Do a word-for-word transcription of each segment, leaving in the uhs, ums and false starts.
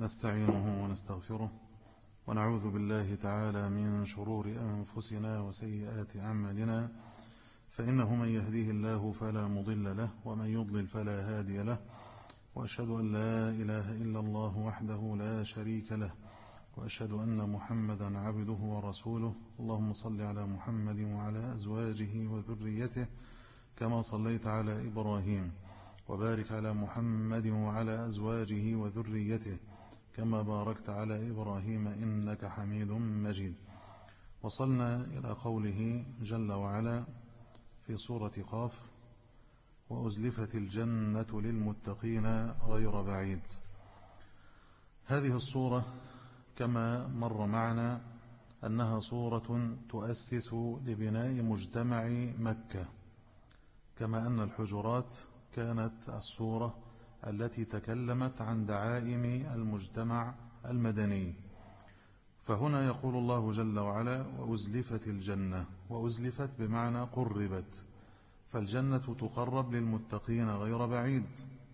ونستعينه ونستغفره ونعوذ بالله تعالى من شرور أنفسنا وسيئات أعمالنا، فإنه من يهديه الله فلا مضل له ومن يضلل فلا هادي له، وأشهد أن لا إله إلا الله وحده لا شريك له، وأشهد أن محمدا عبده ورسوله. اللهم صل على محمد وعلى أزواجه وذريته كما صليت على إبراهيم، وبارك على محمد وعلى أزواجه وذريته كما باركت على إبراهيم إنك حميد مجيد. وصلنا إلى قوله جل وعلا في سورة قاف: وأزلفت الجنة للمتقين غير بعيد. هذه الصورة كما مر معنا أنها صورة تؤسس لبناء مجتمع مكة، كما أن الحجرات كانت الصورة التي تكلمت عن دعائم المجتمع المدني. فهنا يقول الله جل وعلا: وأزلفت الجنة. وأزلفت بمعنى قربت، فالجنة تقرب للمتقين غير بعيد،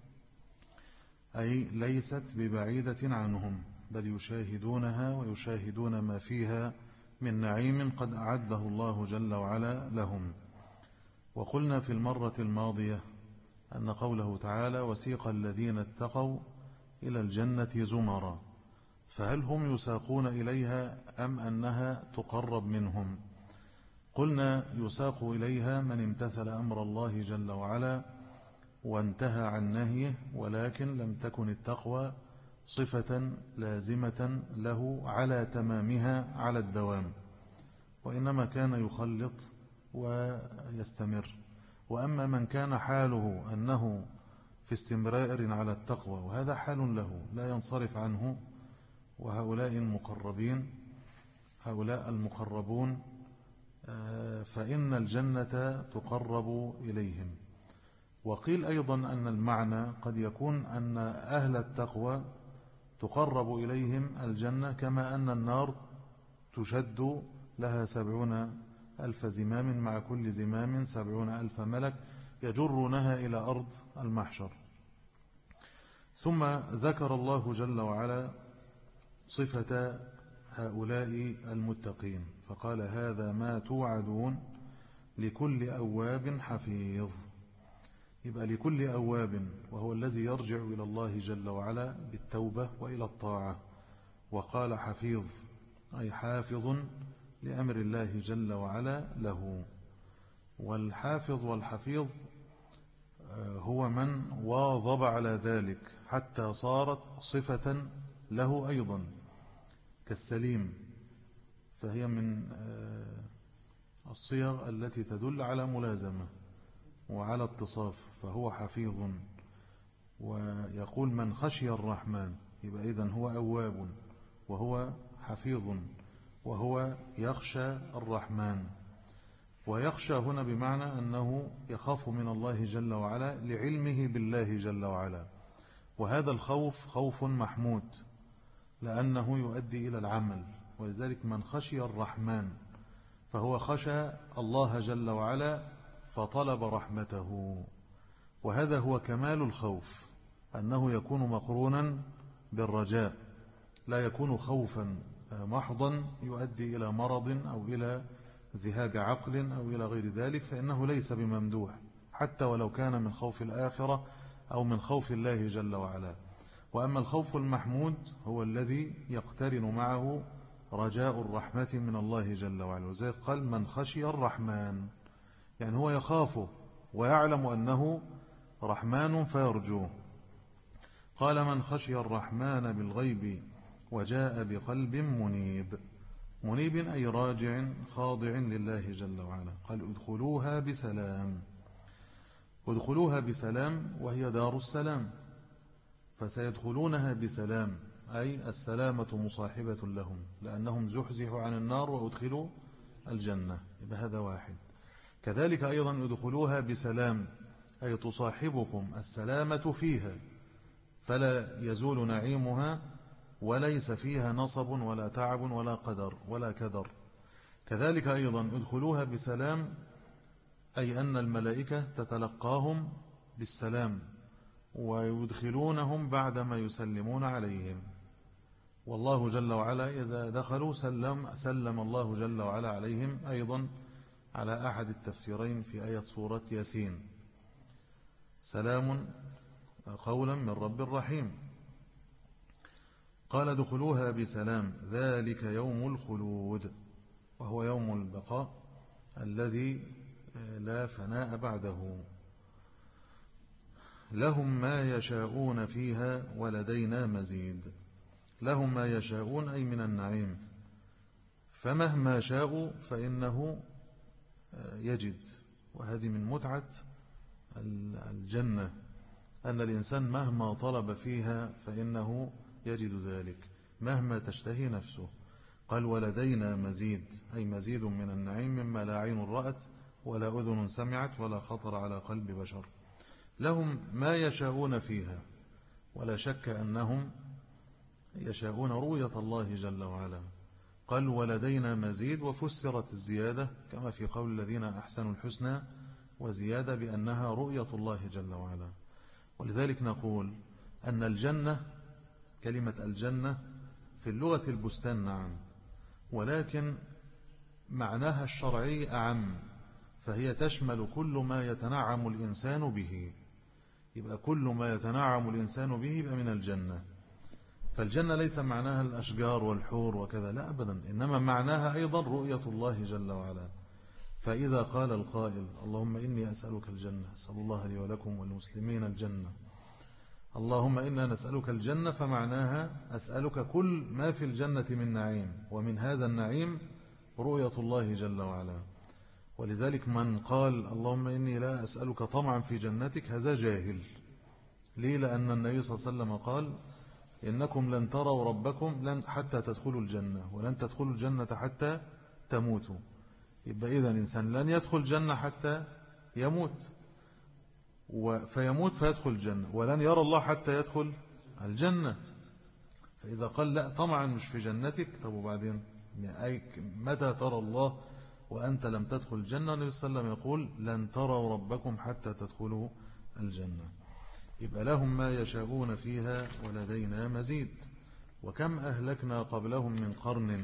أي ليست ببعيدة عنهم، بل يشاهدونها ويشاهدون ما فيها من نعيم قد أعده الله جل وعلا لهم. وقلنا في المرة الماضية أن قوله تعالى: وسيق الذين اتقوا إلى الجنة زمرا، فهل هم يساقون إليها أم أنها تقرب منهم؟ قلنا يساق إليها من امتثل أمر الله جل وعلا وانتهى عن نهيه، ولكن لم تكن التقوى صفة لازمة له على تمامها على الدوام، وإنما كان يخلط ويستمر. وأما من كان حاله أنه في استمرار على التقوى وهذا حال له لا ينصرف عنه، وهؤلاء المقربين هؤلاء المقربون فإن الجنة تقرب إليهم. وقيل أيضا أن المعنى قد يكون أن أهل التقوى تقرب إليهم الجنة، كما أن النار تشد لها سبعون ألف زمام، مع كل زمام سبعون ألف ملك يجرونها إلى أرض المحشر. ثم ذكر الله جل وعلا صفة هؤلاء المتقين فقال: هذا ما توعدون لكل أواب حفيظ. يبقى لكل أواب، وهو الذي يرجع إلى الله جل وعلا بالتوبة وإلى الطاعة. وقال حفيظ أي حافظ لأمر الله جل وعلا له. والحافظ والحفيظ هو من واظب على ذلك حتى صارت صفة له أيضا كالسليم، فهي من الصيغ التي تدل على ملازمة وعلى اتصاف، فهو حفيظ. ويقول من خشي الرحمن، يبقى إذن هو أواب وهو حفيظ وهو يخشى الرحمن. ويخشى هنا بمعنى أنه يخاف من الله جل وعلا لعلمه بالله جل وعلا، وهذا الخوف خوف محمود لأنه يؤدي إلى العمل. ولذلك من خشي الرحمن فهو خشى الله جل وعلا فطلب رحمته. وهذا هو كمال الخوف، أنه يكون مقرونا بالرجاء، لا يكون خوفا محضا يؤدي إلى مرض أو إلى ذهاب عقل أو إلى غير ذلك، فإنه ليس بممدوح حتى ولو كان من خوف الآخرة أو من خوف الله جل وعلا. وأما الخوف المحمود هو الذي يقترن معه رجاء الرحمة من الله جل وعلا. وزي قال من خشي الرحمن، يعني هو يخافه ويعلم أنه رحمن فيرجوه. قال من خشي الرحمن بالغيب وجاء بقلب منيب. منيب أي راجع خاضع لله جل وعلا. قال ادخلوها بسلام. ادخلوها بسلام وهي دار السلام، فسيدخلونها بسلام، أي السلامة مصاحبة لهم لأنهم زحزحوا عن النار وادخلوا الجنة. يبقى هذا واحد. كذلك أيضا ادخلوها بسلام أي تصاحبكم السلامة فيها، فلا يزول نعيمها وليس فيها نصب ولا تعب ولا قدر ولا كدر. كذلك أيضا ادخلوها بسلام أي أن الملائكة تتلقاهم بالسلام ويدخلونهم بعدما يسلمون عليهم. والله جل وعلا إذا دخلوا سلم, سلم الله جل وعلا عليهم أيضا على أحد التفسيرين في آية سورة ياسين: سلام قولا من رب رحيم. قال دخلوها بسلام ذلك يوم الخلود، وهو يوم البقاء الذي لا فناء بعده. لهم ما يشاءون فيها ولدينا مزيد. لهم ما يشاءون أي من النعيم، فمهما شاءوا فإنه يجد. وهذه من متعة الجنة، أن الإنسان مهما طلب فيها فإنه يجد ذلك مهما تشتهي نفسه. قال ولدينا مزيد، أي مزيد من النعيم مما لا عين رأت ولا أذن سمعت ولا خطر على قلب بشر. لهم ما يشاءون فيها، ولا شك أنهم يشاءون رؤية الله جل وعلا. قال ولدينا مزيد، وفسرت الزيادة كما في قول الذين أحسنوا الحسنى وزيادة بأنها رؤية الله جل وعلا. ولذلك نقول أن الجنة، كلمة الجنة في اللغة البستان نعم، ولكن معناها الشرعي أعم، فهي تشمل كل ما يتنعم الإنسان به. يبقى كل ما يتنعم الإنسان به يبقى من الجنة. فالجنة ليس معناها الأشجار والحور وكذا، لا أبدا، إنما معناها أيضا رؤية الله جل وعلا. فإذا قال القائل اللهم إني أسألك الجنة، أسأل الله لي ولكم والمسلمين الجنة، اللهم إنا نسألك الجنة، فمعناها أسألك كل ما في الجنة من نعيم، ومن هذا النعيم رؤية الله جل وعلا. ولذلك من قال اللهم إني لا أسألك طمعا في جنتك هذا جاهل. ليه؟ لأن النبي صلى الله عليه وسلم قال إنكم لن تروا ربكم لن حتى تدخلوا الجنة، ولن تدخلوا الجنة حتى تموتوا. يبقى إذن الإنسان لن يدخل الجنة حتى يموت، فيموت فيدخل الجنة، ولن يرى الله حتى يدخل الجنة. فإذا قال لا طمعا مش في جنتك، طب وبعدين متى ترى الله وأنت لم تدخل الجنة؟ النبي صلى الله عليه وسلم يقول لن تروا ربكم حتى تدخلوا الجنة. يبقى لهم ما يشاءون فيها ولدينا مزيد. وكم أهلكنا قبلهم من قرن،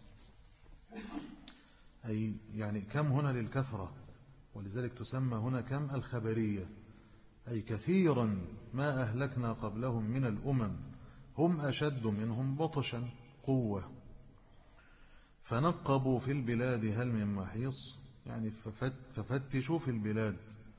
أي يعني كم هنا للكثرة، ولذلك تسمى هنا كم الخبرية، أي كثيرا ما أهلكنا قبلهم من الأمم هم أشد منهم بطشا قوة، فنقبوا في البلاد هل من محيص، يعني ففتشوا في البلاد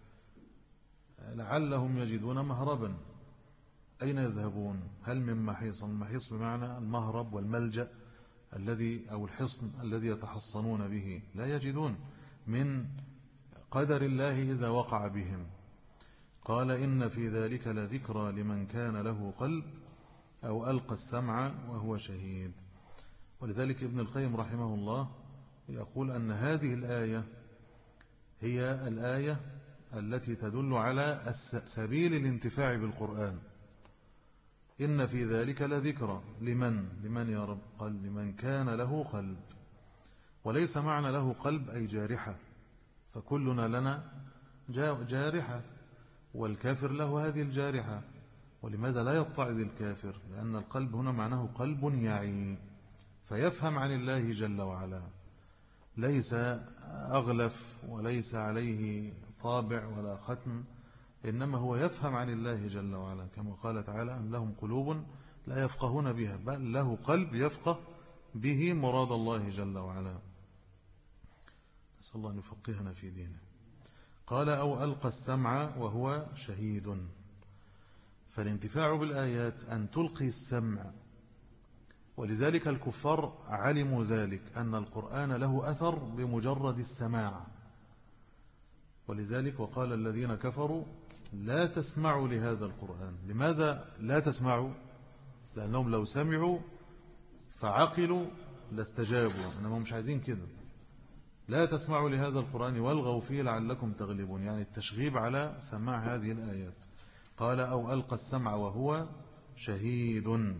لعلهم يجدون مهربا. أين يذهبون؟ هل من محيص؟ المحيص بمعنى المهرب والملجأ الذي أو الحصن الذي يتحصنون به، لا يجدون من قدر الله إذا وقع بهم. قال إن في ذلك لذكرى لمن كان له قلب أو ألقى السمع وهو شهيد. ولذلك ابن القيم رحمه الله يقول أن هذه الآية هي الآية التي تدل على سبيل الانتفاع بالقرآن. إن في ذلك لذكرى لمن لمن يا رب؟ قال لمن كان له قلب، وليس معنى له قلب أي جارحة، فكلنا لنا جارحة، والكافر له هذه الجارحة. ولماذا لا يتعظ الكافر؟ لأن القلب هنا معناه قلب يعي، فيفهم عن الله جل وعلا، ليس أغلف وليس عليه طابع ولا ختم، إنما هو يفهم عن الله جل وعلا، كما قال تعالى أم لهم قلوب لا يفقهون بها، بل له قلب يفقه به مراد الله جل وعلا. نسأل الله أن يفقهنا في دينه. قال أو ألقى السمع وهو شهيد. فالانتفاع بالآيات أن تلقي السمع، ولذلك الكفار علموا ذلك أن القرآن له أثر بمجرد السماع. ولذلك وقال الذين كفروا لا تسمعوا لهذا القرآن. لماذا لا تسمعوا؟ لأنهم لو سمعوا فعقلوا لاستجابوا، إنما مش عايزين كده. لا تسمعوا لهذا القرآن والغوا فيه لعلكم تغلبون، يعني التشغيب على سماع هذه الآيات. قال أو ألقى السمع وهو شهيد.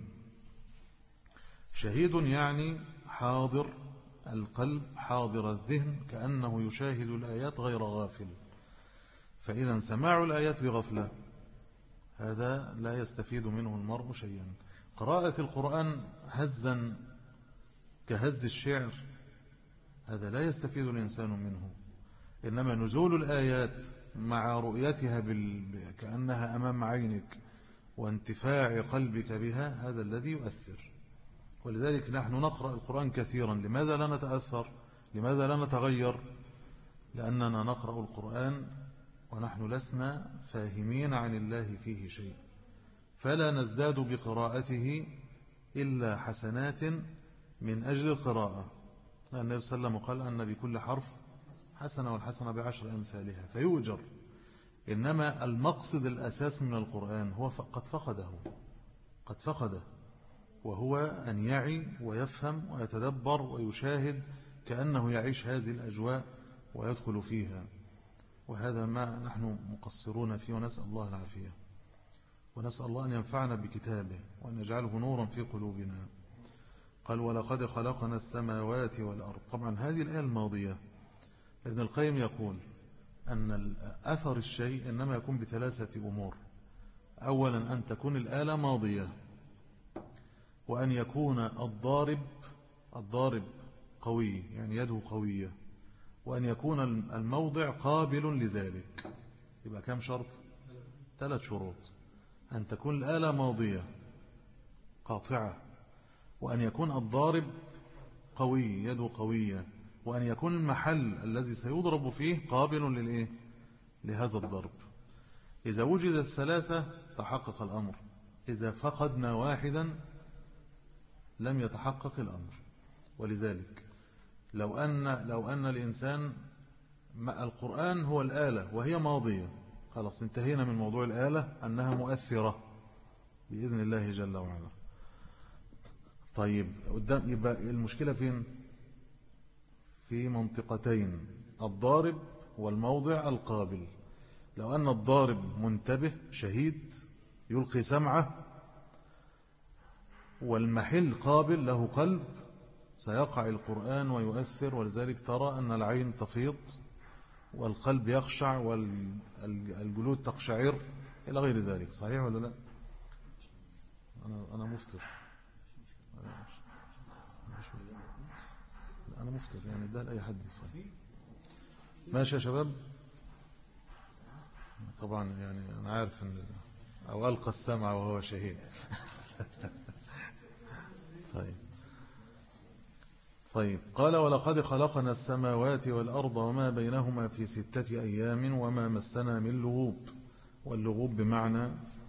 شهيد يعني حاضر القلب حاضر الذهن، كأنه يشاهد الآيات غير غافل. فإذا سماع الآيات بغفلة هذا لا يستفيد منه المرء شيئا. قراءة القرآن هزا كهز الشعر هذا لا يستفيد الإنسان منه، إنما نزول الآيات مع رؤيتها بال... كأنها أمام عينك وانتفاع قلبك بها هذا الذي يؤثر. ولذلك نحن نقرأ القرآن كثيرا. لماذا لا نتأثر؟ لماذا لا نتغير؟ لأننا نقرأ القرآن ونحن لسنا فاهمين عن الله فيه شيء، فلا نزداد بقراءته إلا حسنات من أجل القراءة. النبي صلى الله عليه وسلم قال أن بكل حرف حسنة والحسنة بعشر أمثالها فيؤجر. إنما المقصد الأساس من القرآن هو قد فقده قد فقده وهو أن يعي ويفهم ويتدبر ويشاهد كأنه يعيش هذه الأجواء ويدخل فيها. وهذا ما نحن مقصرون فيه، ونسأل الله العافية، ونسأل الله أن ينفعنا بكتابه وأن يجعله نورا في قلوبنا. قال ولقد خلقنا السماوات والأرض. طبعا هذه الآية الماضية ابن القيم يقول أن أثر الشيء إنما يكون بثلاثة أمور. أولا أن تكون الآلة ماضية، وأن يكون الضارب الضارب قوي يعني يده قوية، وأن يكون الموضع قابل لذلك. يبقى كم شرط؟ ثلاث شروط: أن تكون الآلة ماضية قاطعة، وأن يكون الضارب قوي يده قوية، وأن يكون المحل الذي سيضرب فيه قابل للإيه؟ لهذا الضرب. إذا وجد الثلاثة تحقق الأمر، إذا فقدنا واحدا لم يتحقق الأمر. ولذلك لو أن, لو أن الإنسان القرآن هو الآلة وهي ماضية، خلاص انتهينا من موضوع الآلة أنها مؤثرة بإذن الله جل وعلا. طيب قدام يبقى المشكلة فين؟ في منطقتين: الضارب والموضع القابل. لو أن الضارب منتبه شهيد يلقي سمعه، والمحل قابل له قلب، سيقع القرآن ويؤثر. ولذلك ترى أن العين تفيض والقلب يخشع والجلود تقشعر إلى غير ذلك. صحيح ولا لا؟ أنا أنا مفتر أنا مفتر يعني ده لأي حد صحيح. ماشي يا شباب. طبعا يعني أنا عارف أن أو ألقى السمع وهو شهيد. طيب طيب قال ولقد خلقنا السماوات والأرض وما بينهما في ستة أيام وما مسنا من لغوب. واللغوب بمعنى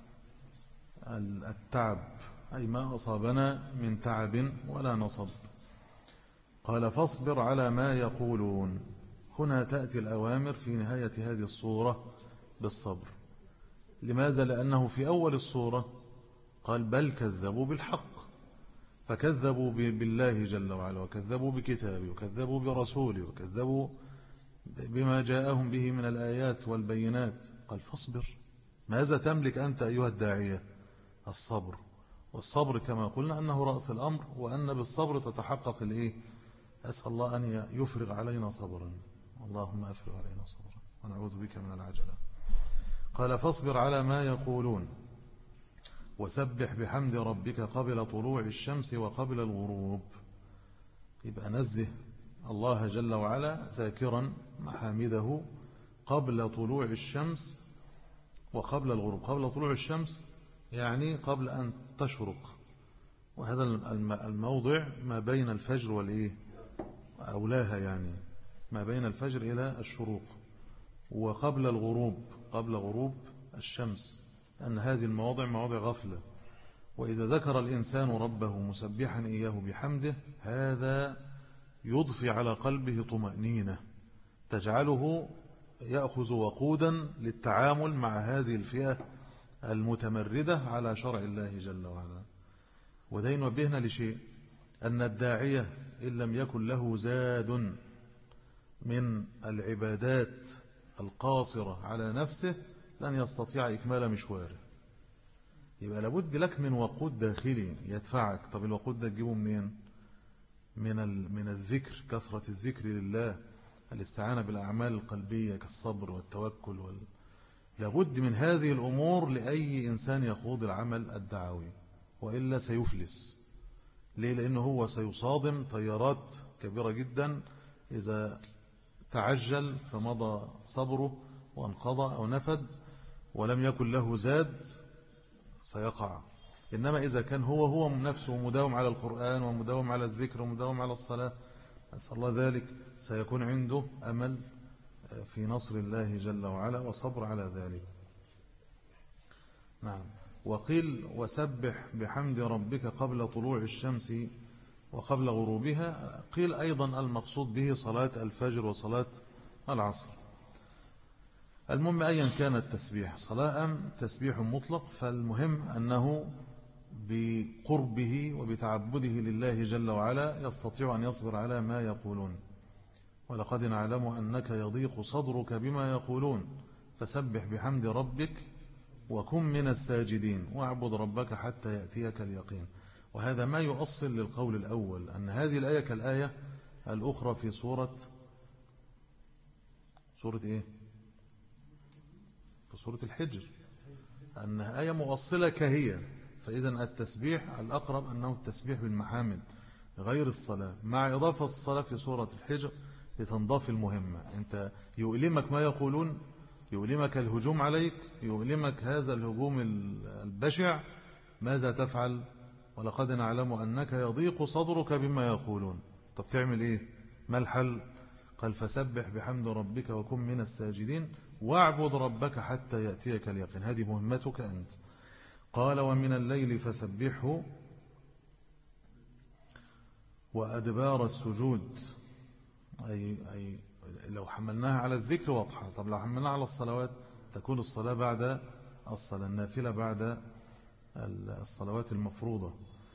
التعب، أي ما أصابنا من تعب ولا نصب. قال فاصبر على ما يقولون. هنا تأتي الأوامر في نهاية هذه الصورة بالصبر. لماذا؟ لأنه في أول الصورة قال بل كذبوا بالحق، فكذبوا بالله جل وعلا، وكذبوا بكتابه، وكذبوا برسوله، وكذبوا بما جاءهم به من الآيات والبينات. قال فاصبر. ماذا تملك أنت أيها الداعية؟ الصبر. والصبر كما قلنا أنه رأس الأمر، وأن بالصبر تتحقق الإيه؟ أسأل الله أن يفرغ علينا صبرا. اللهم أفرغ علينا صبرا ونعوذ بك من العجلة. قال فاصبر على ما يقولون وسبح بحمد ربك قبل طلوع الشمس وقبل الغروب. يبقى نزه الله جل وعلا ذاكرا محامده قبل طلوع الشمس وقبل الغروب. قبل طلوع الشمس يعني قبل أن تشرق، وهذا الموضع ما بين الفجر والإيه أولاها، يعني ما بين الفجر إلى الشروق. وقبل الغروب قبل غروب الشمس، أن هذه المواضع مواضع غفلة. وإذا ذكر الإنسان ربه مسبحا إياه بحمده هذا يضفي على قلبه طمأنينة تجعله يأخذ وقودا للتعامل مع هذه الفئة المتمردة على شرع الله جل وعلا. وده ينبهنا لشيء، أن الداعية إن لم يكن له زاد من العبادات القاصرة على نفسه لن يستطيع إكمال مشواره. يبقى لابد لك من وقود داخلي يدفعك. طب الوقود ده تجيبه منين؟ من من الذكر، كثرة الذكر لله، الاستعانة بالأعمال القلبية كالصبر والتوكل لابد من هذه الأمور لأي إنسان يخوض العمل الدعوي، وإلا سيفلس. ليه؟ لأنه هو سيصادم تيارات كبيرة جدا إذا تعجل فمضى صبره وانقضى أو نفد ولم يكن له زاد سيقع. إنما إذا كان هو هو نفسه مداوم على القرآن ومداوم على الذكر ومداوم على الصلاة، أسأل الله ذلك، سيكون عنده أمل في نصر الله جل وعلا وصبر على ذلك. نعم. وقيل وسبح بحمد ربك قبل طلوع الشمس وقبل غروبها. قيل أيضا المقصود به صلاة الفجر وصلاة العصر. المهم أيا كان التسبيح، صلاة تسبيح مطلق، فالمهم أنه بقربه وبتعبده لله جل وعلا يستطيع أن يصبر على ما يقولون. ولقد نعلم أنك يضيق صدرك بما يقولون فسبح بحمد ربك وكن من الساجدين واعبد ربك حتى يأتيك اليقين. وهذا ما يؤصل للقول الأول، أن هذه الآية كالآية الأخرى في سورة سورة إيه؟ في سورة الحجر، أنها آية مؤصلة كهي. فإذا التسبيح الأقرب أنه التسبيح بالمحامد غير الصلاة، مع إضافة الصلاة في سورة الحجر لتنضاف المهمة. أنت يؤلمك ما يقولون، يؤلمك الهجوم عليك، يؤلمك هذا الهجوم البشع، ماذا تفعل؟ ولقد نعلم أنك يضيق صدرك بما يقولون. طب تعمل إيه؟ ما الحل؟ قال فسبح بحمد ربك وكن من الساجدين واعبد ربك حتى يأتيك اليقين. هذه مهمتك أنت. قال ومن الليل فسبحه وأدبار السجود. أي, أي لو حملناها على الذكر واضحة. طب لو حملناها على الصلوات تكون الصلاة بعد الصلاة، النافلة بعد الصلوات المفروضة.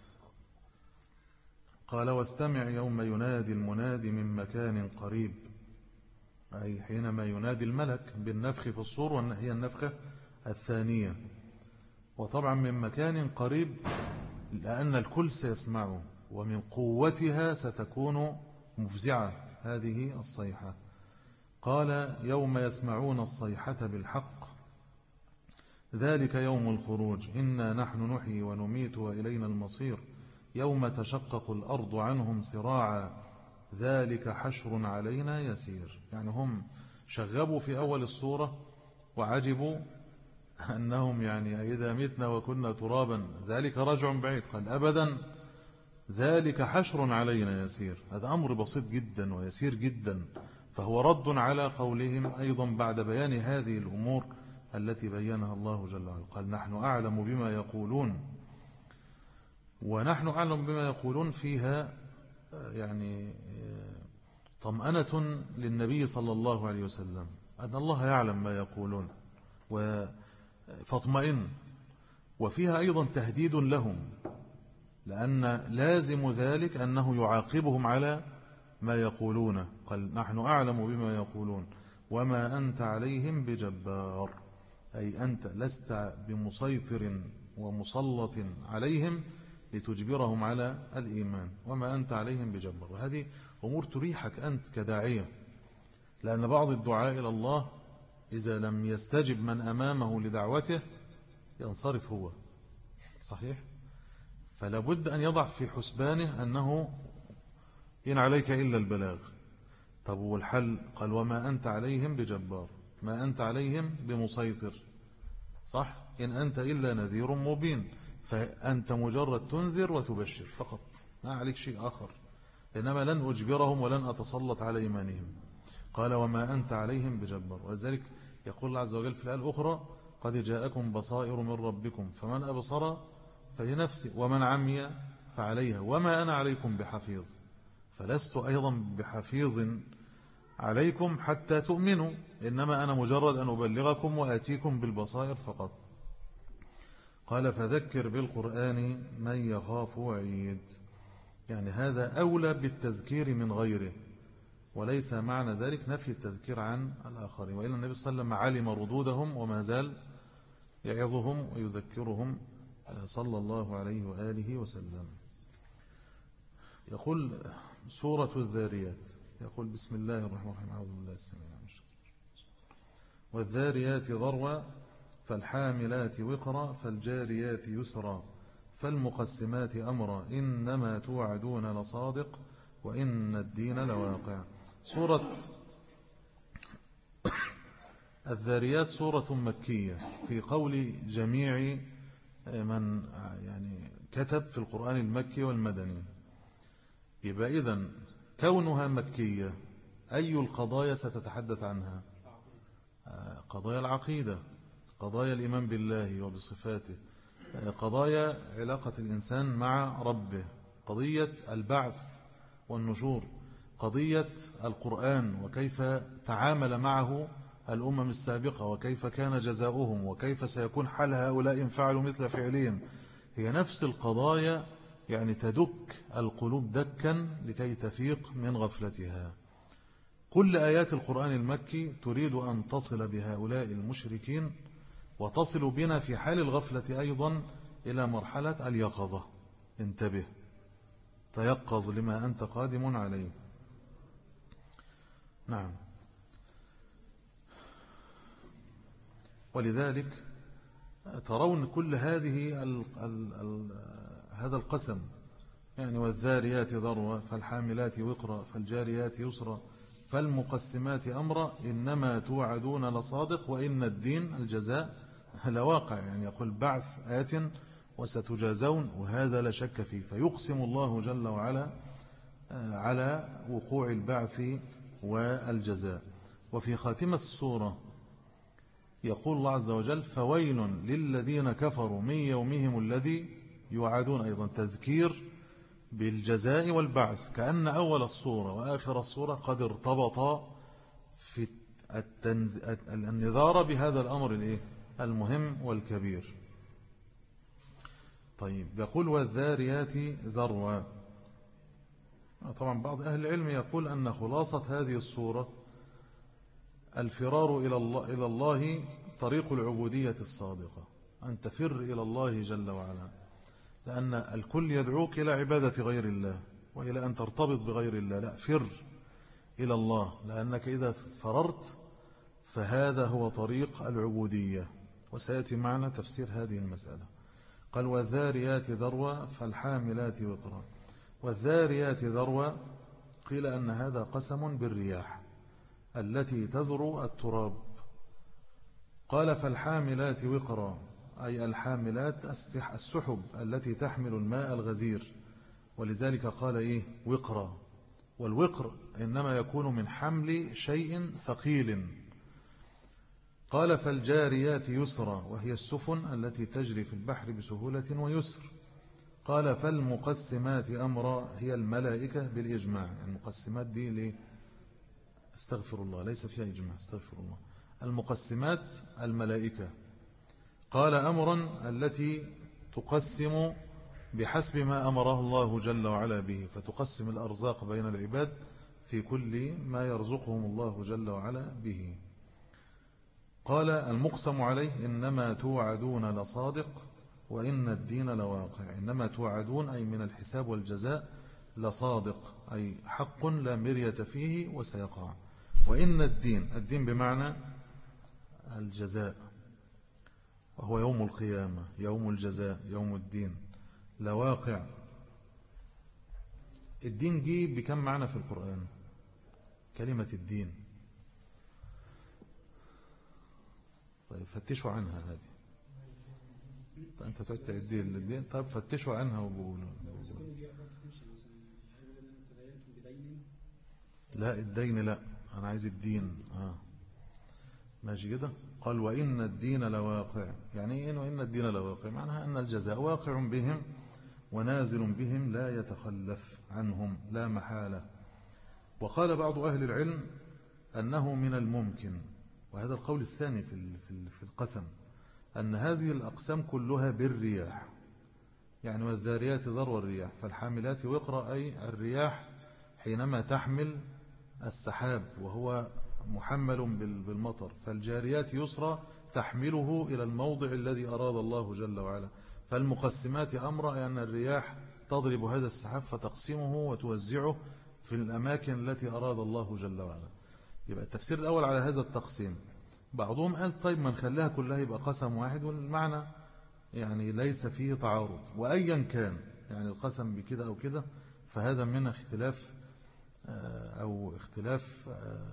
قال واستمع يوم ينادي المنادي من مكان قريب، أي حينما ينادي الملك بالنفخ في الصور، وهي النفخة الثانية. وطبعا من مكان قريب لأن الكل سيسمعه، ومن قوتها ستكون مفزعة هذه الصيحة. قال يوم يسمعون الصيحة بالحق ذلك يوم الخروج إنا نحن نحيي ونميت وإلينا المصير يوم تشقق الأرض عنهم سراعا ذلك حشر علينا يسير. يعني هم شغبوا في أول السورة وعجبوا أنهم يعني إذا متنا وكنا ترابا ذلك رجع بعيد. قال أبدا ذلك حشر علينا يسير. هذا أمر بسيط جدا ويسير جدا، فهو رد على قولهم أيضا بعد بيان هذه الأمور التي بينها الله جل وعلا. قال نحن أعلم بما يقولون، ونحن أعلم بما يقولون فيها يعني طمأنة للنبي صلى الله عليه وسلم أن الله يعلم ما يقولون فاطمئن، وفيها أيضا تهديد لهم، لأن لازم ذلك أنه يعاقبهم على ما يقولون. قال نحن أعلم بما يقولون وما أنت عليهم بجبار، أي أنت لست بمسيطر ومسلط عليهم لتجبرهم على الإيمان، وما أنت عليهم بجبار. وهذه أمور تريحك أنت كداعية، لأن بعض الدعاء إلى الله إذا لم يستجب من أمامه لدعوته ينصرف هو، صحيح؟ فلا بد أن يضع في حسبانه أنه إن عليك إلا البلاغ. طب والحل؟ قال وما أنت عليهم بجبار، ما أنت عليهم بمسيطر، صح؟ إن أنت إلا نذير مبين، فأنت مجرد تنذر وتبشر فقط، ما عليك شيء آخر، إنما لن أجبرهم ولن أتسلط على إيمانهم. قال وما أنت عليهم بجبار. وذلك يقول الله عز وجل في الآية الأخرى قد جاءكم بصائر من ربكم فمن أبصر فلنفسه ومن عمي فعليها وما أنا عليكم بحفيظ. فلست أيضا بحفيظ عليكم حتى تؤمنوا، إنما أنا مجرد أن أبلغكم وآتيكم بالبصائر فقط. قال فذكر بالقرآن من يخاف وعيد، يعني هذا أولى بالتذكير من غيره، وليس معنى ذلك نفي التذكير عن الآخرين. وإلا النبي صلى الله عليه وسلم علم ردودهم وما زال يعظهم ويذكرهم صلى الله عليه وآله وسلم. يقول سورة الذاريات، يقول بسم الله الرحمن الرحيم أعوذ بالله السميع العليم. والذاريات ذروا فالحاملات وقرا فالجاريات يسرا فالمقسمات أمرا إنما توعدون لصادق وإن الدين لواقع. سورة الذاريات سورة مكية في قول جميع من يعني كتب في القرآن المكي والمدني. يبقى إذن كونها مكية أي القضايا ستتحدث عنها؟ قضايا العقيدة، قضايا الإيمان بالله وبصفاته، قضايا علاقة الإنسان مع ربه، قضية البعث والنشور، قضية القرآن وكيف تعامل معه الأمم السابقة وكيف كان جزاؤهم وكيف سيكون حال هؤلاء إن فعلوا مثل فعلهم. هي نفس القضايا يعني تدك القلوب دكا لكي تفيق من غفلتها. كل آيات القرآن المكي تريد أن تصل بهؤلاء المشركين وتصل بنا في حال الغفلة أيضا إلى مرحلة اليقظة. انتبه، تيقظ لما أنت قادم عليه. نعم. ولذلك ترون كل هذه ال ال ال هذا القسم يعني والذاريات ذروا فالحاملات وقرا فالجاريات يسرا فالمقسمات أمرا إنما توعدون لصادق وإن الدين الجزاء لواقع. يعني يقول بعث آت وستجازون، وهذا لا شك فيه. فيقسم الله جل وعلا على وقوع البعث والجزاء. وفي خاتمة السورة يقول الله عز وجل فويل للذين كفروا من يومهم الذي يوعدون، أيضا تذكير بالجزاء والبعث، كأن أول الصورة وآخر الصورة قد ارتبط في التنز... النذار بهذا الأمر الإيه؟ المهم والكبير. طيب، يقول والذاريات ذروا. طبعا بعض أهل العلم يقول أن خلاصة هذه الصورة الفرار إلى الله, إلى الله طريق العبودية الصادقة، أن تفر إلى الله جل وعلا، لأن الكل يدعوك إلى عبادة غير الله وإلى أن ترتبط بغير الله. لا، فر إلى الله، لأنك إذا فررت فهذا هو طريق العبودية. وسيأتي معنا تفسير هذه المسألة. قال والذاريات ذروا فالحاملات وقرا. والذاريات ذروا قيل أن هذا قسم بالرياح التي تذر التراب. قال فالحاملات وقرا أي الحاملات السحب التي تحمل الماء الغزير، ولذلك قال إيه وقرا. والوقر إنما يكون من حمل شيء ثقيل. قال فالجاريات يسرا وهي السفن التي تجري في البحر بسهولة ويسر. قال فالمقسمات أمرا هي الملائكة بالإجماع. المقسمات دي ليه؟ استغفر الله، ليس فيها إجماع، استغفر الله. المقسمات الملائكة. قال أمرا التي تقسم بحسب ما أمره الله جل وعلا به، فتقسم الأرزاق بين العباد في كل ما يرزقهم الله جل وعلا به. قال المقسم عليه إنما توعدون لصادق وإن الدين لواقع. إنما توعدون أي من الحساب والجزاء لصادق أي حق لا مرية فيه وسيقع. وإن الدين، الدين بمعنى الجزاء، وهو يوم القيامة، يوم الجزاء، يوم الدين، لواقع. الدين جي بكم معنى في القرآن؟ كلمة الدين. طيب فتشوا عنها هذه. طيب أنت تعد الدين للدين، طيب فتشوا عنها وبقولوا. لا الدين لا، أنا عايز الدين. آه. ماشي كده. قال وإن الدين لواقع. يعني إيه وإن الدين لواقع؟ معناها أن الجزاء واقع بهم ونازل بهم لا يتخلف عنهم لا محالة. وقال بعض أهل العلم أنه من الممكن، وهذا القول الثاني في في القسم، أن هذه الأقسام كلها بالرياح. يعني والذاريات ذروا الرياح فالحاملات وقرا أي الرياح حينما تحمل السحاب وهو محمل بالمطر، فالجاريات يسرى تحمله إلى الموضع الذي أراد الله جل وعلا. فالمقسمات أمر أن الرياح تضرب هذا السحاب فتقسمه وتوزعه في الأماكن التي أراد الله جل وعلا. يبقى التفسير الأول على هذا التقسيم. بعضهم قال طيب ما نخليها كلها يبقى قسم واحد، والمعنى يعني ليس فيه تعارض، وأيا كان يعني القسم بكده أو كده فهذا من اختلاف أو اختلاف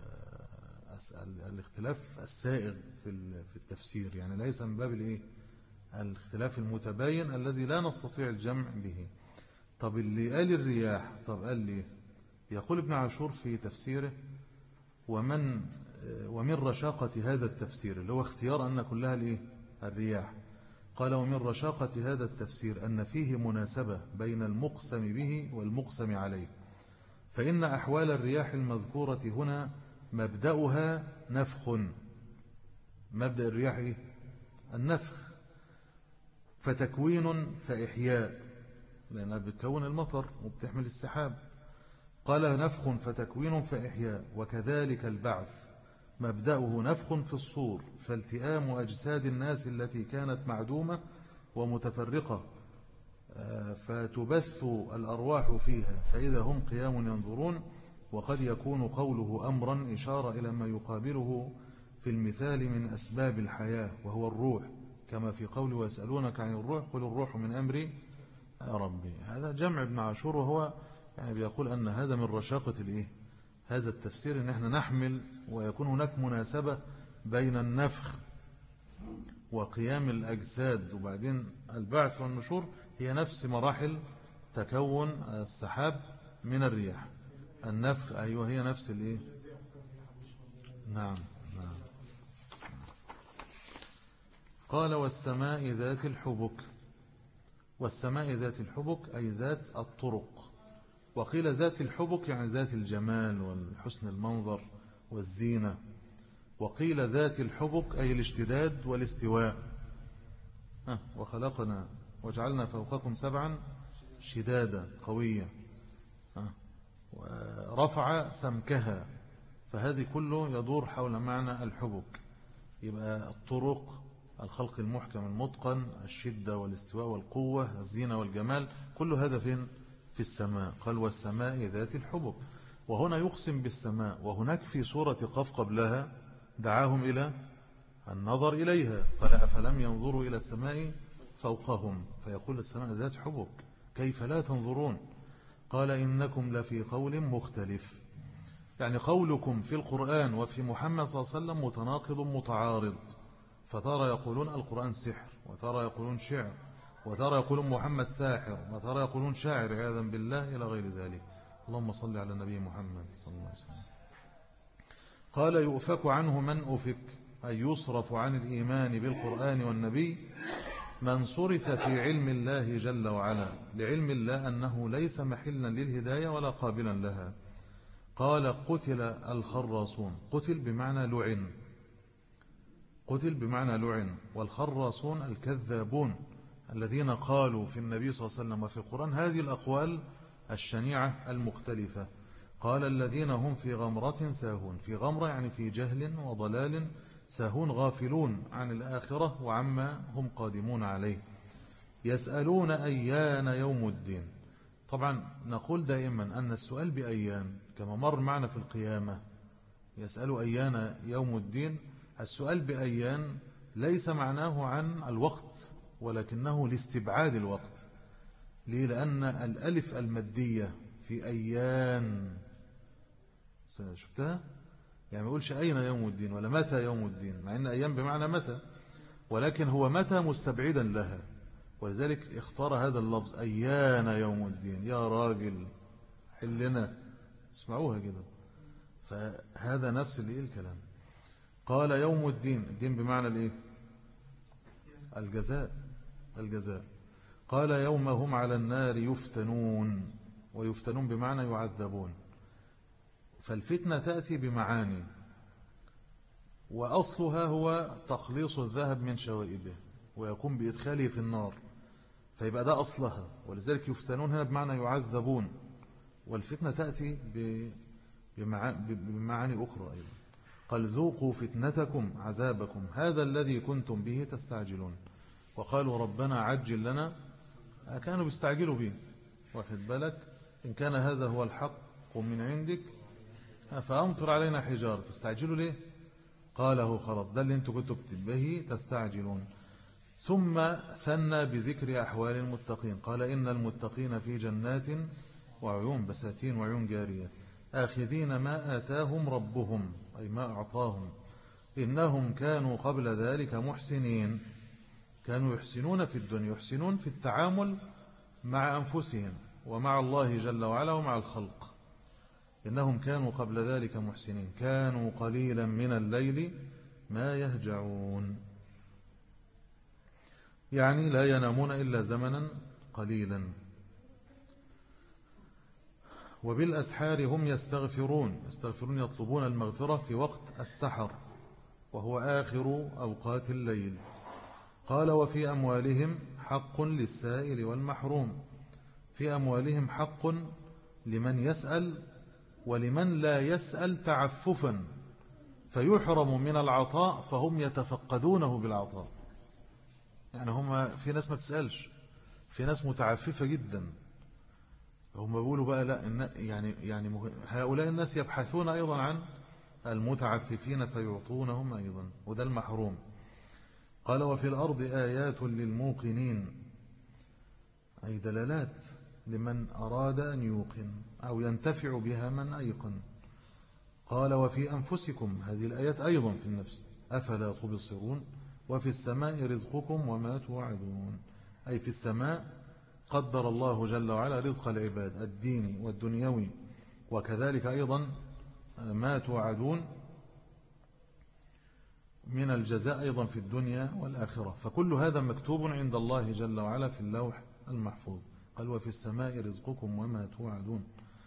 الاختلاف السائغ في التفسير، يعني ليس من باب الايه الاختلاف المتباين الذي لا نستطيع الجمع به. طب اللي قال الرياح، طب قال لي، يقول ابن عاشور في تفسيره ومن ومن رشاقة هذا التفسير اللي هو اختيار أن كلها الايه الرياح، قال ومن رشاقة هذا التفسير أن فيه مناسبة بين المقسم به والمقسم عليه، فإن أحوال الرياح المذكورة هنا مبدأها نفخ. مبدأ الرياح إيه؟ النفخ، فتكوين فإحياء، لأنها بتكون المطر وبتحمل السحاب. قال نفخ فتكوين فإحياء، وكذلك البعث مبدأه نفخ في الصور، فالتئام أجساد الناس التي كانت معدومة ومتفرقة فتبث الأرواح فيها فإذا هم قيام ينظرون. وقد يكون قوله أمرا إشارة إلى ما يقابله في المثال من أسباب الحياة وهو الروح، كما في قوله ويسألونك عن الروح قل الروح من أمري ربي. هذا جمع ابن عاشور، وهو يعني بيقول أن هذا من رشاقة الإيه؟ هذا التفسير، أن احنا نحمل ويكون هناك مناسبة بين النفخ وقيام الأجساد وبعدين البعث والنشور، هي نفس مراحل تكون السحاب من الرياح. النفخ أيوة هي نفس الإيه؟ نعم نعم. قال والسماء ذات الحبك. والسماء ذات الحبك أي ذات الطرق، وقيل ذات الحبك يعني ذات الجمال والحسن المنظر والزينة، وقيل ذات الحبك أي الاشتداد والاستواء. وخلقنا وجعلنا فوقكم سبعا شدادا قوية، ورفع سمكها، فهذه كله يدور حول معنى الحبك. يبقى الطرق، الخلق المحكم المتقن، الشدة والاستواء والقوة، الزينة والجمال، كل هذا فين؟ في السماء. قال والسماء ذات الحبك، وهنا يقسم بالسماء، وهناك في سورة قف قبلها دعاهم إلى النظر إليها، قال أفلم ينظروا إلى السماء فوقهم، فيقول السماء ذات حبك كيف لا تنظرون. قال إنكم لفي قول مختلف، يعني قولكم في القرآن وفي محمد صلى الله عليه وسلم متناقض متعارض، فترى يقولون القرآن سحر، وترى يقولون شعر، وترى يقولون محمد ساحر، وترى يقولون شاعر عياذا بالله إلى غير ذلك. اللهم صل على النبي محمد صلى الله عليه وسلم. قال يؤفك عنه من أفك، أي يصرف عن الإيمان بالقرآن والنبي من صرف في علم الله جل وعلا، لعلم الله أنه ليس محلا للهداية ولا قابلا لها. قال قتل الخراصون، قتل بمعنى لعن، قتل بمعنى لعن، والخراصون الكذابون الذين قالوا في النبي صلى الله عليه وسلم وفي القرآن هذه الأقوال الشنيعة المختلفة. قال الذين هم في غمرة ساهون، في غمرة يعني في جهل وضلال، ساهون غافلون عن الآخرة وعما هم قادمون عليه. يسألون أيان يوم الدين. طبعا نقول دائما أن السؤال بأيان كما مر معنا في القيامة، يسأل أيان يوم الدين، السؤال بأيان ليس معناه عن الوقت ولكنه لاستبعاد الوقت. ليه؟ لأن الألف المادية في أيان شفتها، يعني ما يقولش أين يوم الدين ولا متى يوم الدين، مع أن أيام بمعنى متى، ولكن هو متى مستبعدا لها، ولذلك اختار هذا اللفظ أيان يوم الدين. يا راجل حلنا، اسمعوها كده، فهذا نفس اللي الكلام. قال يوم الدين، الدين بمعنى الايه؟ الجزاء، الجزاء. قال يوم هم على النار يفتنون، ويفتنون بمعنى يعذبون. فالفتنة تأتي بمعاني، وأصلها هو تخليص الذهب من شوائبه ويكون بإدخاله في النار، فيبقى ده أصلها، ولذلك يفتنون هنا بمعنى يعذبون، والفتنة تأتي بمعاني أخرى أيضا. قال ذوقوا فتنتكم عذابكم هذا الذي كنتم به تستعجلون، وقالوا ربنا عجل لنا، كانوا بيستعجلوا به، واخد بالك، إن كان هذا هو الحق من عندك فأمطر علينا حجارة. تستعجلوا ليه؟ قاله خلاص ده اللي انتم كنتوا به تستعجلون. ثم ثنى بذكر أحوال المتقين، قال إن المتقين في جنات وعيون، بساتين وعيون جارية، آخذين ما آتاهم ربهم أي ما أعطاهم، إنهم كانوا قبل ذلك محسنين، كانوا يحسنون في الدنيا، يحسنون في التعامل مع أنفسهم ومع الله جل وعلا ومع الخلق. إنهم كانوا قبل ذلك محسنين، كانوا قليلا من الليل ما يهجعون، يعني لا ينامون إلا زمنا قليلا. وبالأسحار هم يستغفرون، يستغفرون يطلبون المغفرة في وقت السحر وهو آخر أوقات الليل. قال وفي أموالهم حق للسائل والمحروم، في أموالهم حق لمن يسأل ولمن لا يسأل تعففا فيحرم من العطاء فهم يتفقدونه بالعطاء. يعني هم في ناس ما تسألش، في ناس متعففة جدا، هم بيقولوا بقى لا يعني يعني هؤلاء الناس يبحثون أيضا عن المتعففين فيعطونهم أيضا، وده المحروم. قال وفي الأرض آيات للموقنين، أي دلالات لمن أراد أن يوقن أو ينتفع بها من أيقن. قال وفي أنفسكم، هذه الآيات أيضا في النفس، أفلا تبصرون. وفي السماء رزقكم وما توعدون، أي في السماء قدر الله جل وعلا رزق العباد الديني والدنيوي، وكذلك أيضا ما توعدون من الجزاء أيضا في الدنيا والآخرة، فكل هذا مكتوب عند الله جل وعلا في اللوح المحفوظ. قال وفي السماء رزقكم وما توعدون.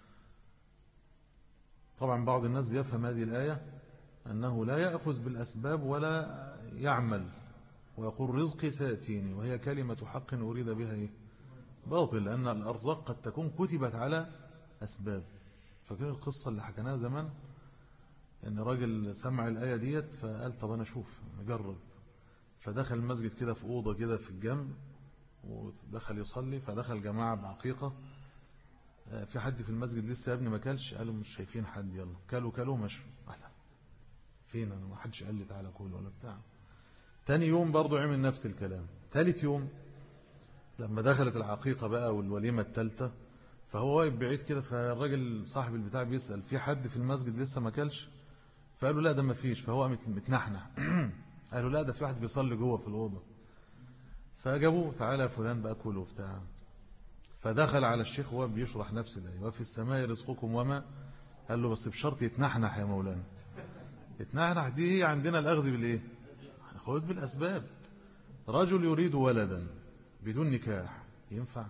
طبعا بعض الناس بيفهم هذه الآية أنه لا يأخذ بالأسباب ولا يعمل ويقول رزقي سيأتيني، وهي كلمة حق أريد بها إيه؟ باطل، لأن الأرزاق قد تكون كتبت على أسباب. فكان القصة اللي حكناها زمان ان راجل سمع الآية ديت فقال طب أنا أشوف نجرب، فدخل المسجد كده في أوضة كده في الجنب ودخل يصلي، فدخل جماعة بعقيقة، في حد في المسجد لسه يا ابني ما كلش؟ قالوا مش شايفين حد، يلا كلوا كلوا مشوا. فين أنا؟ ما حدش قال لي تعالى كل ولا بتاع. تاني يوم برضو عمل نفس الكلام. ثالث يوم لما دخلت العقيقة بقى والوليمة الثالثة، فهو واقف بعيد كده، فالراجل صاحب البتاع بيسأل في حد في المسجد لسه ما كلش؟ فقالوا لا ده ما فيش، فهو متنحنح قالوا لا ده في واحد بيصلي جوه في الأوضة. فجابوه تعالى يا فلان بقى كله بتاع. فدخل على الشيخ وهو بيشرح نفس الآية وفي السماء رزقكم وما، قال له بس بشرط يتنحنح يا مولانا. يتنحنح دي هي عندنا الأخذ بالإيه؟ خذ بالأسباب. رجل يريد ولدا بدون نكاح ينفع؟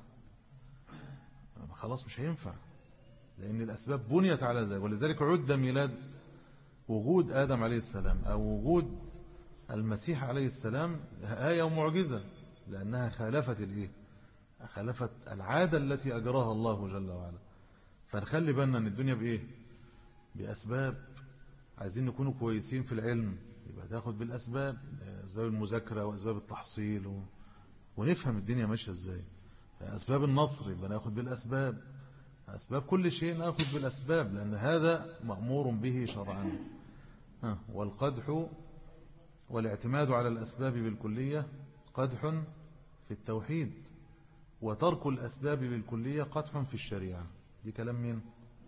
خلاص مش هينفع، لأن الأسباب بنيت على ذلك. ولذلك عد ميلاد وجود آدم عليه السلام أو وجود المسيح عليه السلام آية ومعجزة، لأنها خالفت الإيه؟ خالفت العادة التي أجراها الله جل وعلا. فنخلي بالنا أن الدنيا بإيه؟ بأسباب. عايزين نكونوا كويسين في العلم يبقى تاخد بالأسباب، أسباب المذاكرة وأسباب التحصيل و... ونفهم الدنيا ماشية إزاي. أسباب النصر يبقى ناخد بالأسباب، أسباب كل شيء ناخد بالأسباب، لأن هذا مأمور به شرعا. والقدح والاعتماد على الأسباب بالكلية قدح في التوحيد، وترك الأسباب بالكلية قدح في الشريعة. دي كلام مين؟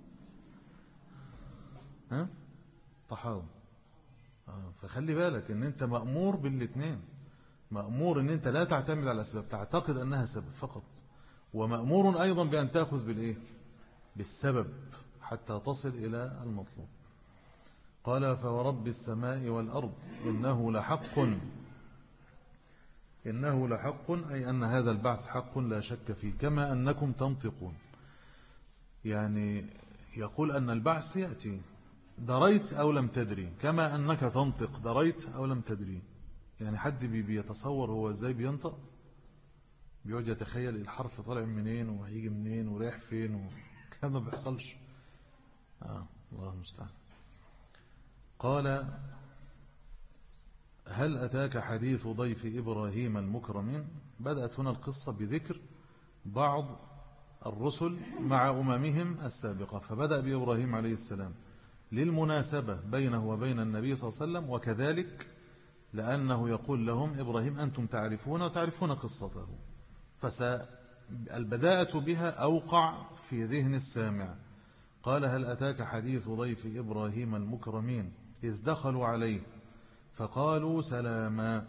ها؟ طحاوي. آه فخلي بالك ان انت مأمور بالاثنين، مأمور ان انت لا تعتمد على الأسباب، تعتقد انها سبب فقط، ومأمور ايضا بان تأخذ بالايه؟ بالسبب حتى تصل الى المطلوب. قال فورب السماء والأرض إنه لحق، إنه لحق أي أن هذا البعث حق لا شك فيه كما أنكم تنطقون. يعني يقول أن البعث يأتي دريت أو لم تدري، كما أنك تنطق دريت أو لم تدري. يعني حد بيتصور هو إزاي بينطق، بيقعد يتخيل الحرف طالع منين وهيجي منين ورايح فين وكلام ما بيحصلش. آه الله المستعان. قال هل أتاك حديث ضيف إبراهيم المكرمين. بدأت هنا القصة بذكر بعض الرسل مع أممهم السابقة، فبدأ بإبراهيم عليه السلام للمناسبة بينه وبين النبي صلى الله عليه وسلم، وكذلك لأنه يقول لهم إبراهيم أنتم تعرفون وتعرفون قصته، فالبداءة بها أوقع في ذهن السامع. قال هل أتاك حديث ضيف إبراهيم المكرمين إذ دخلوا عليه فقالوا سلاما.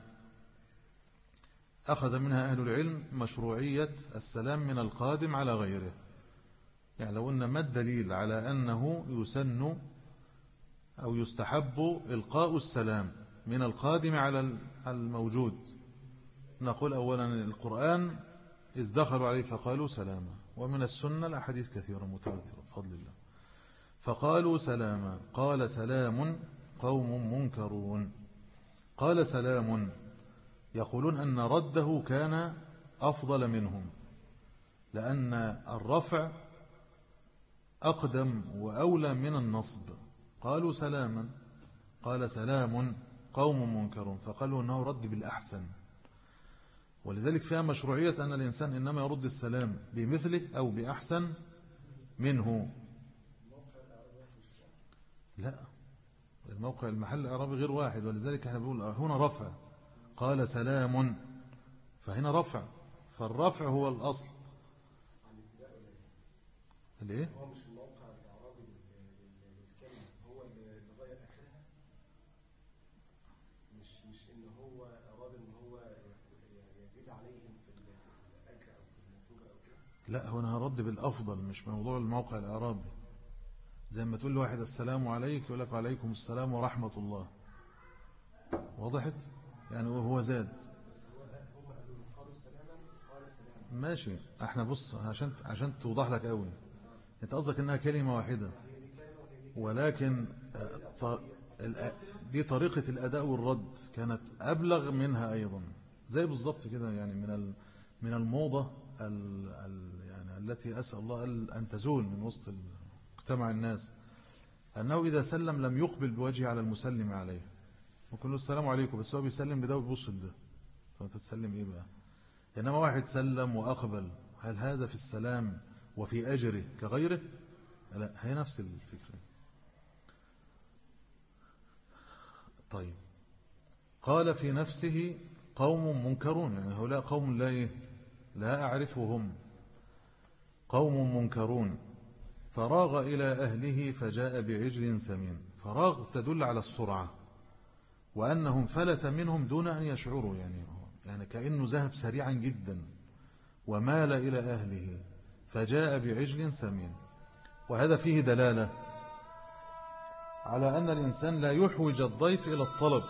أخذ منها أهل العلم مشروعية السلام من القادم على غيره. يعني لو قلنا ما الدليل على أنه يسن أو يستحب إلقاء السلام من القادم على الموجود، نقول أولا القرآن إذ دخلوا عليه فقالوا سلاما، ومن السنة الأحاديث كثيرة متواترة بفضل الله. فقالوا سلاما، قال سلام قوم منكرون. قال سلام يقولون أن رده كان أفضل منهم، لأن الرفع أقدم وأولى من النصب. قالوا سلاما، قال سلام قوم منكرون، فقالوا أنه رد بالأحسن. ولذلك فيها مشروعية أن الإنسان إنما يرد السلام بمثله أو بأحسن منه. لا، الموقع المحل الإعرابي غير واحد، ولذلك احنا بنقول هنا رفع، قال سلام، فهنا رفع، فالرفع هو الأصل. ليه؟ هو مش الموقع الإعرابي للكلمة هو اللي غير آخرها، مش مش إن هو أراد إن هو يزيد عليهم في الأجر أو في النتيجة أو كده. لا، هنا هرد بالأفضل، مش موضوع الموقع الإعرابي. زي ما تقول لواحد السلام عليك يقول لك وعليكم السلام ورحمة الله، وضحت؟ يعني هو زاد. ماشي، احنا بص عشان عشان توضح لك قوي، انت قصدك انها كلمة واحدة، ولكن دي طريقة الأداء والرد كانت أبلغ منها أيضا، زي بالضبط كده. يعني من من الموضة ال ال يعني التي أسأل الله أن تزول من وسط مجتمع الناس، أنه إذا سلم لم يقبل بوجهه على المسلم عليه. ممكن له السلام عليكم، بس هو بيسلم بده وبيبص لده، طب انت تسلم ايه بقى؟ انما واحد سلم واقبل، هل هذا في السلام وفي اجره كغيره؟ لا، هي نفس الفكره. طيب، قال في نفسه قوم منكرون، يعني هؤلاء قوم لا لا اعرفهم، قوم منكرون. فراغ الى اهله فجاء بعجل سمين. فراغ تدل على السرعه، وأنهم فلت منهم دون أن يشعروا، يعني يعني كأنه ذهب سريعا جدا ومال إلى أهله فجاء بعجل سمين. وهذا فيه دلالة على أن الإنسان لا يحوج الضيف إلى الطلب،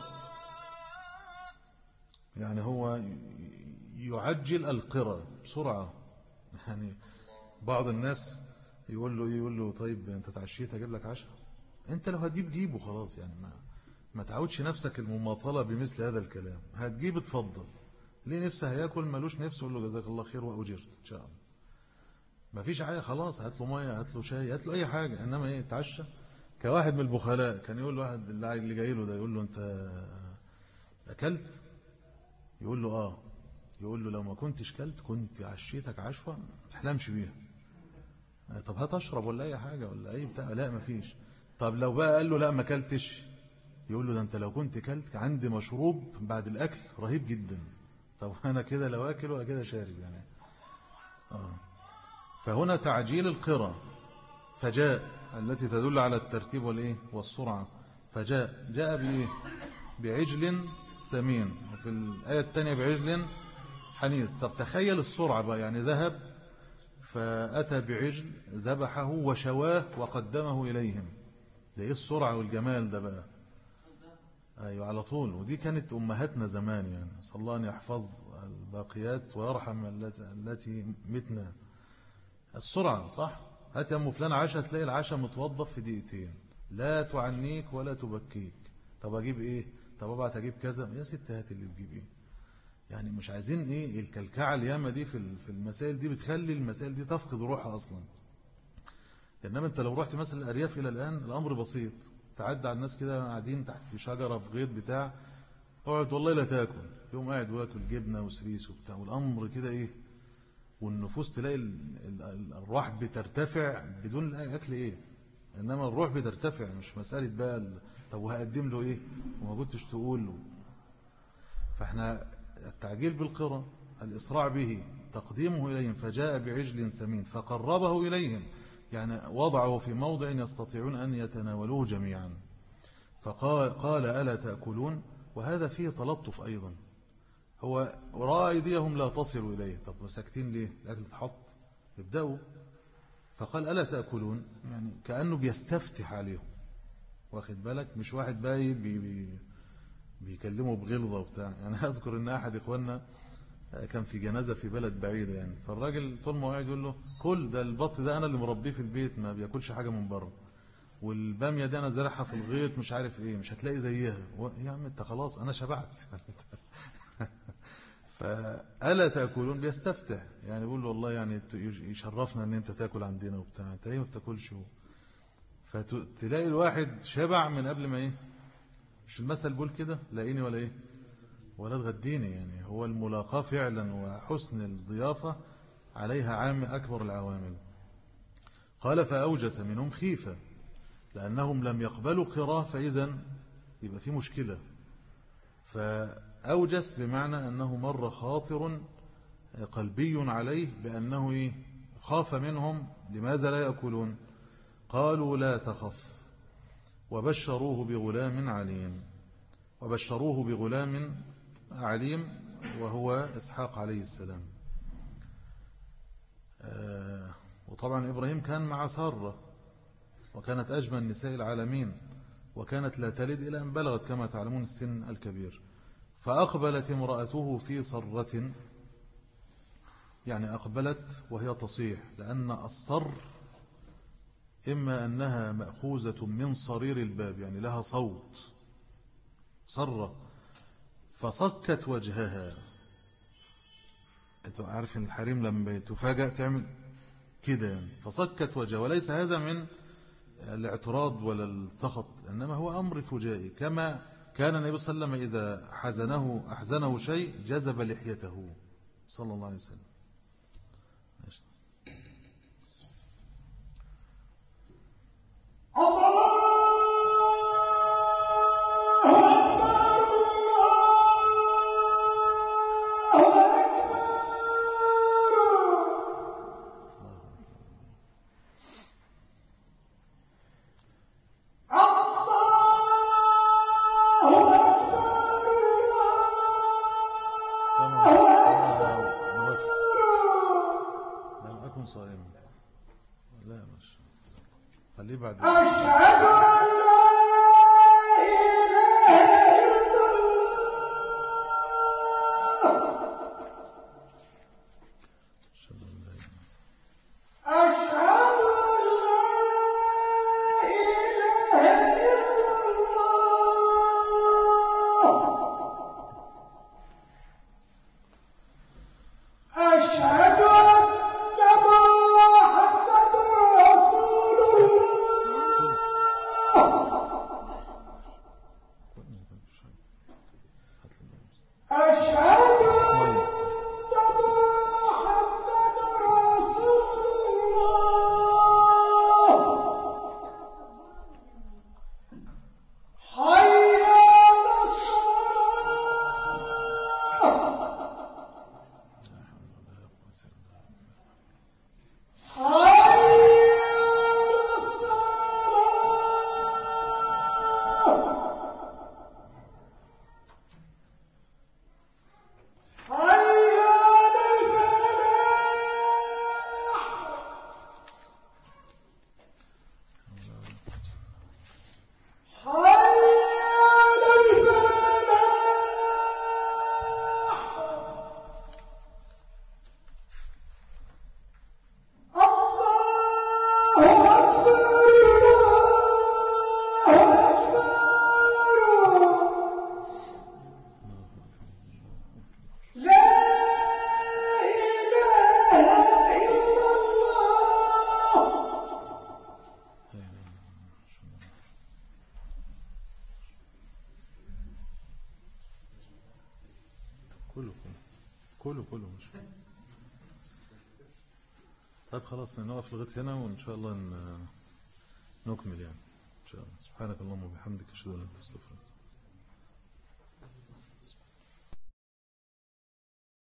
يعني هو يعجل القرى بسرعة. يعني بعض الناس يقول له يقول له طيب أنت تعشيت أجيب لك عشاء، أنت لو هتجيب جيبه خلاص، يعني ما ما تعودش نفسك المماطلة بمثل هذا الكلام. هتجيب اتفضل، ليه نفسه هياكل مالوش نفسه، يقول له جزاك الله خير وأجرت إن شاء الله. ما فيش حاجة خلاص، هات له مية، هات له شاي، هات له أي حاجة. إنما إيه، تعشى. كواحد من البخلاء كان يقول له واحد اللي جاي له ده، يقول له أنت أكلت؟ يقول له آه. يقول له لو ما كنتش كلت كنت عشيتك عشوة ما تحلمش بيها. طب هات أشرب ولا أي حاجة ولا أي بتاع. لا ما فيش. طب لو بقى قال له لا ما كلتش، يقول له ده أنت لو كنت كلت عندي مشروب بعد الأكل رهيب جدا. طب أنا كده لو أكل ولا كده شارب يعني. آه. فهنا تعجيل القرى، فجاء التي تدل على الترتيب والإيه والسرعة. فجاء جاء بإيه؟ بعجل سمين، وفي الآية الثانية بعجل حنيذ. طب تخيل السرعة بقى، يعني ذهب فأتى بعجل ذبحه وشواه وقدمه إليهم. ده إيه السرعة والجمال ده بقى؟ أيوة على طول. ودي كانت أمهاتنا زمان، يعني صلى الله أن يحفظ الباقيات ويرحم التي متنا. السرعة صح. هات يا أم فلان عشاء، تلاقي العشاء متوظف في دقيقتين، لا تعنيك ولا تبكيك. طب أجيب إيه؟ طب أبعت أجيب كذا. يا ست هات اللي تجيب إيه. يعني مش عايزين إيه الكلكعة اليامة دي في المسائل دي، بتخلي المسائل دي تفقد روحها أصلا. إنما أنت لو رحت مثلا الأرياف إلى الآن الأمر بسيط، تعدى على الناس كده قاعدين تحت شجرة في غيط بتاع، اقعد والله لا تاكل، يوم قاعد واكل جبنة وسريس وبتاع، والأمر كده إيه، والنفوس تلاقي الأرواح بترتفع بدون الأكل إيه. إنما الروح بترتفع، مش مسألة بقى ال... طب وهقدم له إيه وما كنتش تقول له. فإحنا التعجيل بالقرى، الإسراع به، تقديمه إليهم، فجاء بعجل سمين فقربه إليهم، يعني وضعه في موضع يستطيعون أن يتناولوه جميعا. فقال قال ألا تأكلون، وهذا فيه تلطف أيضا. هو رأى أيديهم لا تصل إليه، طب ساكتين ليه؟ الأكل تحط ابدأوا. فقال ألا تأكلون، يعني كأنه بيستفتح عليهم، واخد بالك، مش واحد باي بي بي بيكلمه بغلظة وبتاع. يعني أذكر أن أحد إخواننا كان في جنازة في بلد بعيدة، يعني فالراجل طول ما قاعد يقول له كل ده البط ده أنا اللي مربيه في البيت، ما بياكلش حاجة من بره، والبامية دي أنا زرعها في الغيط مش عارف إيه، مش هتلاقي زيها. يا عم أنت خلاص أنا شبعت. فألا تأكلون بيستفتح، يعني بيقول له والله يعني يشرفنا أن أنت تأكل عندنا وبتاع، أنت ليه ما بتاكلش؟ فتلاقي الواحد شبع من قبل ما إيه، مش المثل بيقول كده لاقيني ولا إيه ولا تغديني. يعني هو الملاقاة فعلا وحسن الضيافة عليها عام أكبر العوامل. قال فأوجس منهم خيفة، لأنهم لم يقبلوا قراءة، فإذا يبقى في مشكلة. فأوجس بمعنى أنه مر خاطر قلبي عليه بأنه إيه؟ خاف منهم، لماذا لا يأكلون؟ قالوا لا تخف، وبشروه بغلام عليم، وبشروه بغلام عليم وهو إسحاق عليه السلام. آه وطبعا إبراهيم كان مع سارة، وكانت أجمل نساء العالمين، وكانت لا تلد إلى أن بلغت كما تعلمون السن الكبير. فأقبلت امرأته في صرة، يعني أقبلت وهي تصيح، لأن الصر إما أنها مأخوذة من صرير الباب، يعني لها صوت صرة، فصكت وجهها. أنت عارف أن الحريم لما تفاجأ تعمل كده يعني. فصكت وجهها، وليس هذا من الاعتراض ولا السخط، إنما هو أمر فجائي، كما كان النبي صلى الله عليه وسلم إذا حزنه أحزنه شيء جذب لحيته صلى الله عليه وسلم. أشهد أن لا إله إلا الله. أشهد أن لا إله إلا الله. أشهد كله كله كله مش طيب خلاص نوقف لغايه هنا، وإن شاء الله نكمل يعني إن شاء الله. سبحانك اللهم وبحمدك أشهد أن لا إله إلا أنت أستغفرك.